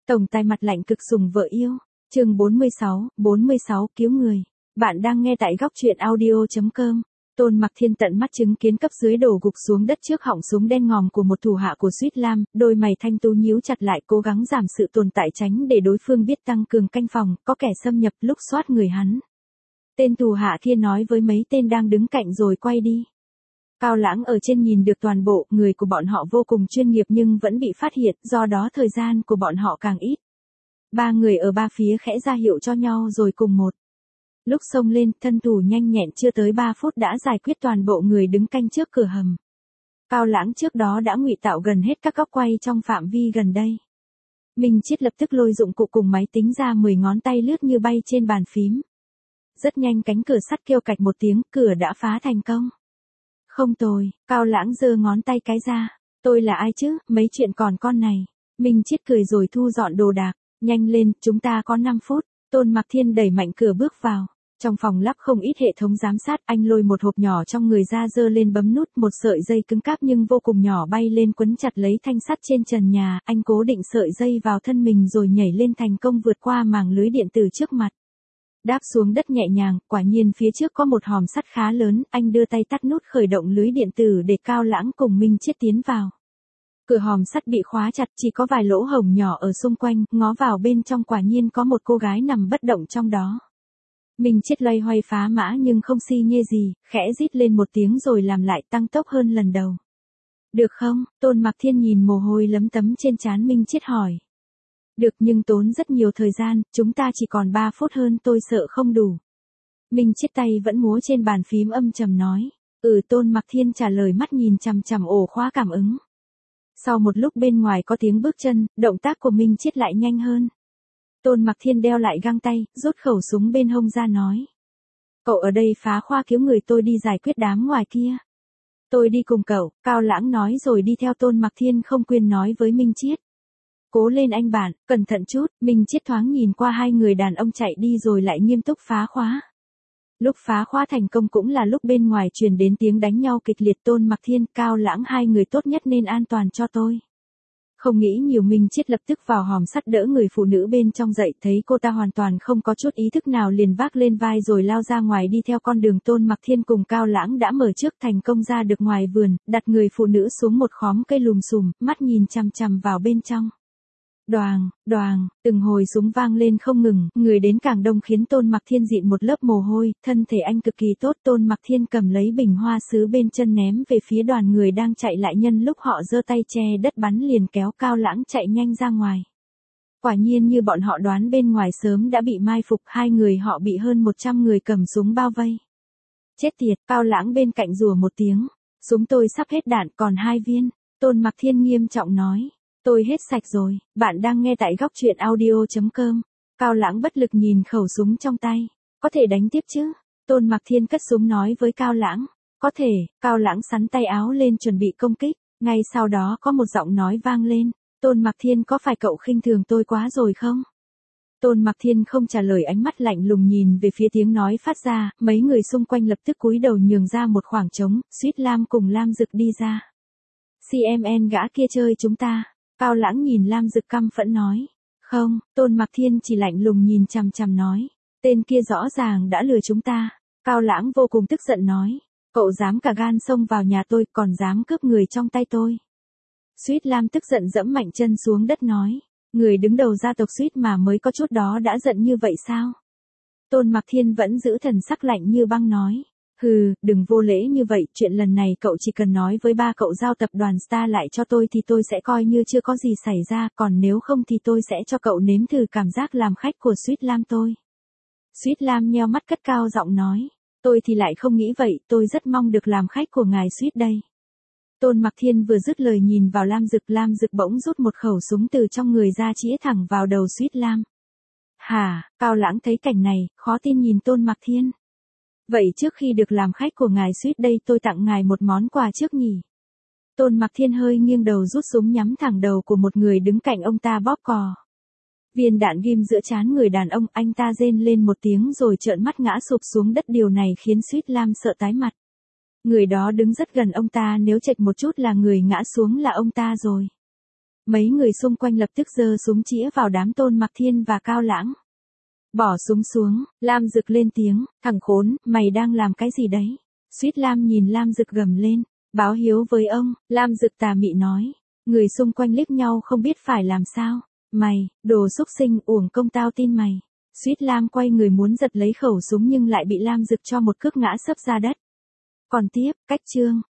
Tổng tài mặt lạnh cực sủng vợ yêu. Chương 46 cứu người. Bạn đang nghe tại góc truyện audio.com. Tôn Mặc Thiên tận mắt chứng kiến cấp dưới đổ gục xuống đất trước họng súng đen ngòm của một thủ hạ của Sweet Lam, đôi mày thanh tú nhíu chặt lại cố gắng giảm sự tồn tại tránh để đối phương biết tăng cường canh phòng, có kẻ xâm nhập lúc soát người hắn. Tên thủ hạ kia nói với mấy tên đang đứng cạnh rồi quay đi. Cao Lãng ở trên nhìn được toàn bộ, người của bọn họ vô cùng chuyên nghiệp nhưng vẫn bị phát hiện, do đó thời gian của bọn họ càng ít. Ba người ở ba phía khẽ ra hiệu cho nhau rồi cùng một lúc xông lên, thân thủ nhanh nhẹn chưa tới 3 phút đã giải quyết toàn bộ người đứng canh trước cửa hầm. Cao Lãng trước đó đã ngụy tạo gần hết các góc quay trong phạm vi gần đây. Minh Chiết lập tức lôi dụng cụ cùng máy tính ra 10 ngón tay lướt như bay trên bàn phím. Rất nhanh cánh cửa sắt kêu cạch một tiếng, cửa đã phá thành công. Không tồi, Cao Lãng giơ ngón tay cái ra. Tôi là ai chứ, mấy chuyện còn con này. Minh Chiết cười rồi thu dọn đồ đạc. Nhanh lên, chúng ta có 5 phút. Tôn Mặc Thiên đẩy mạnh cửa bước vào. Trong phòng lắp không ít hệ thống giám sát, anh lôi một hộp nhỏ trong người ra giơ lên bấm nút, một sợi dây cứng cáp nhưng vô cùng nhỏ bay lên quấn chặt lấy thanh sắt trên trần nhà, anh cố định sợi dây vào thân mình rồi nhảy lên thành công vượt qua màng lưới điện tử trước mặt. Đáp xuống đất nhẹ nhàng, quả nhiên phía trước có một hòm sắt khá lớn, anh đưa tay tắt nút khởi động lưới điện tử để Cao Lãng cùng Minh Chiết tiến vào. Cửa hòm sắt bị khóa chặt, chỉ có vài lỗ hổng nhỏ ở xung quanh, ngó vào bên trong quả nhiên có một cô gái nằm bất động trong đó. Minh Chiết loay hoay phá mã nhưng không xi nhê gì, khẽ rít lên một tiếng rồi làm lại tăng tốc hơn lần đầu. Được không? Tôn Mặc Thiên nhìn mồ hôi lấm tấm trên trán Minh Chiết hỏi. Được nhưng tốn rất nhiều thời gian, chúng ta chỉ còn 3 phút hơn tôi sợ không đủ. Minh Chiết tay vẫn múa trên bàn phím âm trầm nói. Tôn Mặc Thiên trả lời mắt nhìn chằm chằm ổ khóa cảm ứng. Sau một lúc bên ngoài có tiếng bước chân, động tác của Minh Chiết lại nhanh hơn. Tôn Mặc Thiên đeo lại găng tay, rút khẩu súng bên hông ra nói. Cậu ở đây phá khoa cứu người, tôi đi giải quyết đám ngoài kia. Tôi đi cùng cậu, Cao Lãng nói rồi đi theo Tôn Mặc Thiên không quên nói với Minh Chiết. Cố lên anh bạn, cẩn thận chút. Minh Chiết thoáng nhìn qua hai người đàn ông chạy đi rồi lại nghiêm túc phá khóa. Lúc phá khóa thành công cũng là lúc bên ngoài truyền đến tiếng đánh nhau kịch liệt. Tôn Mặc Thiên, Cao Lãng hai người tốt nhất nên an toàn cho tôi. Không nghĩ nhiều, Minh Chiết lập tức vào hòm sắt đỡ người phụ nữ bên trong dậy, thấy cô ta hoàn toàn không có chút ý thức nào liền vác lên vai rồi lao ra ngoài đi theo con đường. Tôn Mặc Thiên cùng Cao Lãng đã mở trước thành công ra được ngoài vườn, đặt người phụ nữ xuống một khóm cây lùm xùm, mắt nhìn chằm chằm vào bên trong. Đoàng, đoàng, từng hồi súng vang lên không ngừng, người đến càng đông khiến Tôn Mặc Thiên dịn một lớp mồ hôi, thân thể anh cực kỳ tốt. Tôn Mặc Thiên cầm lấy bình hoa sứ bên chân ném về phía đoàn người đang chạy lại, nhân lúc họ giơ tay che đất bắn liền kéo Cao Lãng chạy nhanh ra ngoài. Quả nhiên như bọn họ đoán, bên ngoài sớm đã bị mai phục, hai người họ bị hơn 100 người cầm súng bao vây. Chết tiệt, Cao Lãng bên cạnh rủa một tiếng, súng tôi sắp hết đạn còn 2 viên. Tôn Mặc Thiên nghiêm trọng nói. Tôi hết sạch rồi, bạn đang nghe tại góc truyện audio.com. Cao Lãng bất lực nhìn khẩu súng trong tay. Có thể đánh tiếp chứ? Tôn Mặc Thiên cất súng nói với Cao Lãng. Có thể. Cao Lãng xắn tay áo lên chuẩn bị công kích. Ngay sau đó có một giọng nói vang lên. Tôn Mặc Thiên, có phải cậu khinh thường tôi quá rồi không? Tôn Mặc Thiên không trả lời, ánh mắt lạnh lùng nhìn về phía tiếng nói phát ra. Mấy người xung quanh lập tức cúi đầu nhường ra một khoảng trống. Sweet Lam cùng Lam Dực đi ra. CMN gã kia chơi chúng ta. Cao Lãng nhìn Lam Dực căm phẫn nói. Không, Tôn Mặc Thiên chỉ lạnh lùng nhìn chằm chằm nói. Tên kia rõ ràng đã lừa chúng ta. Cao Lãng vô cùng tức giận nói. Cậu dám cả gan xông vào nhà tôi, còn dám cướp người trong tay tôi. Sweet Lam tức giận dẫm mạnh chân xuống đất nói. Người đứng đầu gia tộc Sweet mà mới có chút đó đã giận như vậy sao? Tôn Mặc Thiên vẫn giữ thần sắc lạnh như băng nói. Hừ, đừng vô lễ như vậy, chuyện lần này cậu chỉ cần nói với ba cậu giao tập đoàn Star lại cho tôi thì tôi sẽ coi như chưa có gì xảy ra, còn nếu không thì tôi sẽ cho cậu nếm thử cảm giác làm khách của Sweet Lam tôi. Sweet Lam nheo mắt cất cao giọng nói. Tôi thì lại không nghĩ vậy, tôi rất mong được làm khách của ngài Sweet đây. Tôn Mặc Thiên vừa dứt lời nhìn vào Lam Dực bỗng rút một khẩu súng từ trong người ra chĩa thẳng vào đầu Sweet Lam. Hả? Cao Lãng thấy cảnh này, khó tin nhìn Tôn Mặc Thiên. Vậy trước khi được làm khách của ngài Sweet đây tôi tặng ngài một món quà trước nhỉ? Tôn Mặc Thiên hơi nghiêng đầu rút súng nhắm thẳng đầu của một người đứng cạnh ông ta bóp cò. Viên đạn ghim giữa trán người đàn ông, anh ta rên lên một tiếng rồi trợn mắt ngã sụp xuống đất, điều này khiến Sweet Lam sợ tái mặt. Người đó đứng rất gần ông ta, nếu chệch một chút là người ngã xuống là ông ta rồi. Mấy người xung quanh lập tức giơ súng chĩa vào đám Tôn Mặc Thiên và Cao Lãng. Bỏ súng xuống, Lam Dực lên tiếng, thằng khốn, mày đang làm cái gì đấy? Suýt Lam nhìn Lam Dực gầm lên, báo hiếu với ông, Lam Dực tà mị nói. Người xung quanh liếc nhau không biết phải làm sao. Mày, đồ xúc sinh, uổng công tao tin mày. Suýt Lam quay người muốn giật lấy khẩu súng nhưng lại bị Lam Dực cho một cước ngã sấp ra đất. Còn tiếp, cách chương.